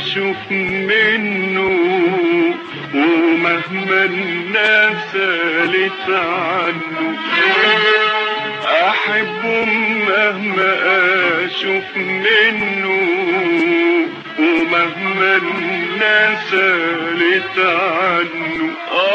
أشوف منه، ومهما الناس قالت عنه أحبه مهما أشوف منه، ومهما الناس قالت عنه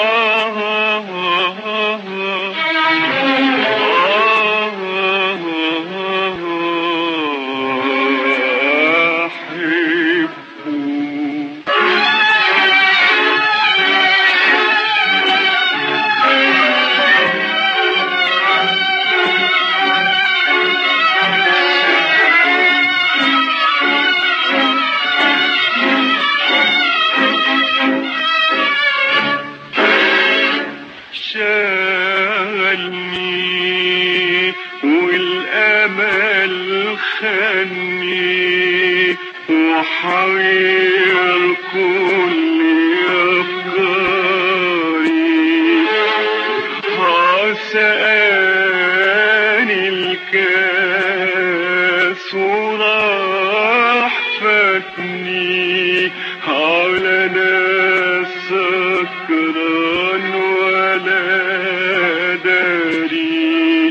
شغلني والأمل خاني وحير كل أفكاري، سقاني الكاس وراح فاتني على ناس سكران ولا داري،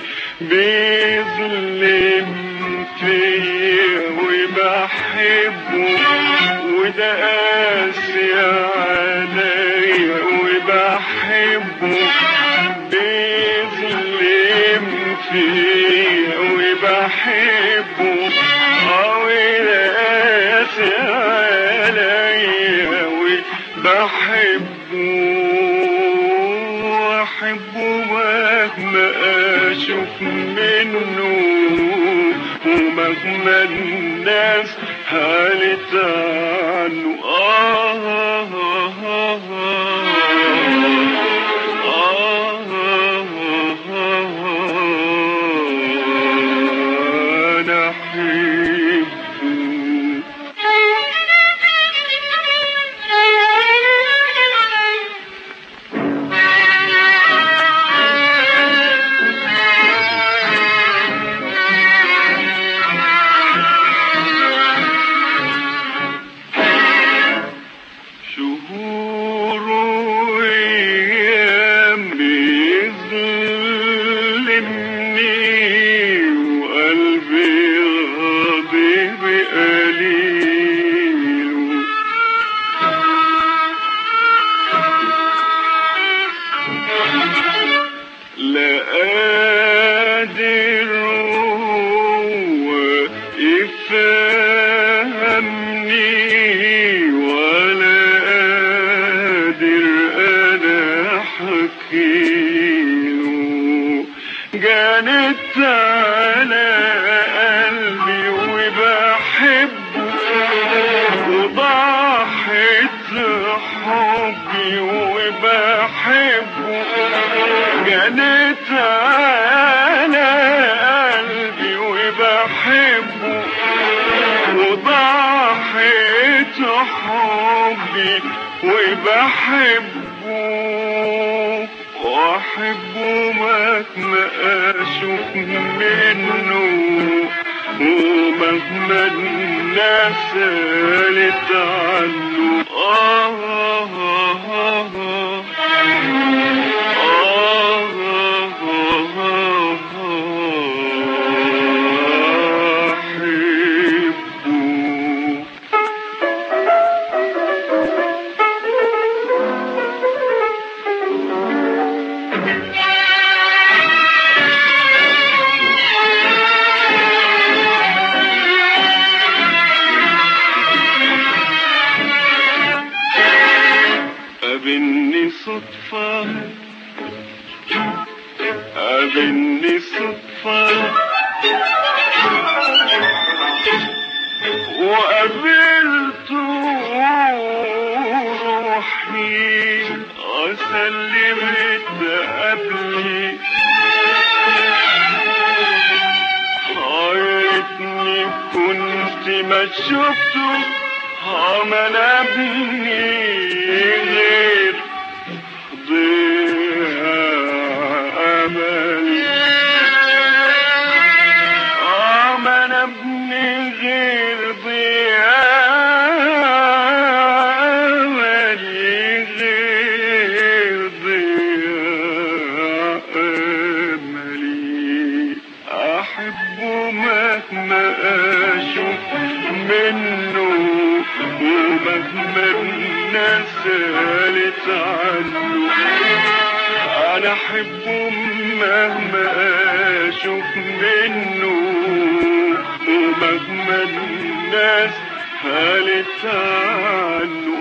بيظلم فيا وبحبه وده قاسي عليا وبحبه، بيظلم فيا وبحبه وده قاسي عليا وبحبه، واحبه مهما اشوف منه، ومهما الناس قالت عنه أنا أحبه. شهور وأيام بيظلمني وقلبي راضي بقليله، لا قادر هو يفهمني ولا قادر أنا أحكيله، جانت على قلبي وبحبه وضحت حبي وبحبه، جانت على قلبي وبحبه وضحت حبي وبحبه، واحبه مهما اشوف منه، ومهما الناس قالت عنه قابلني صدفة قابلني صدفة وقابلته روحي وسلمت قبلي، خايتني كنت ما شفته ما نبني غير ضيع أملي، ما نبني غير ضيع قالت عنه. انا احبه مهما اشوف منه، ومهما الناس قالت عنه.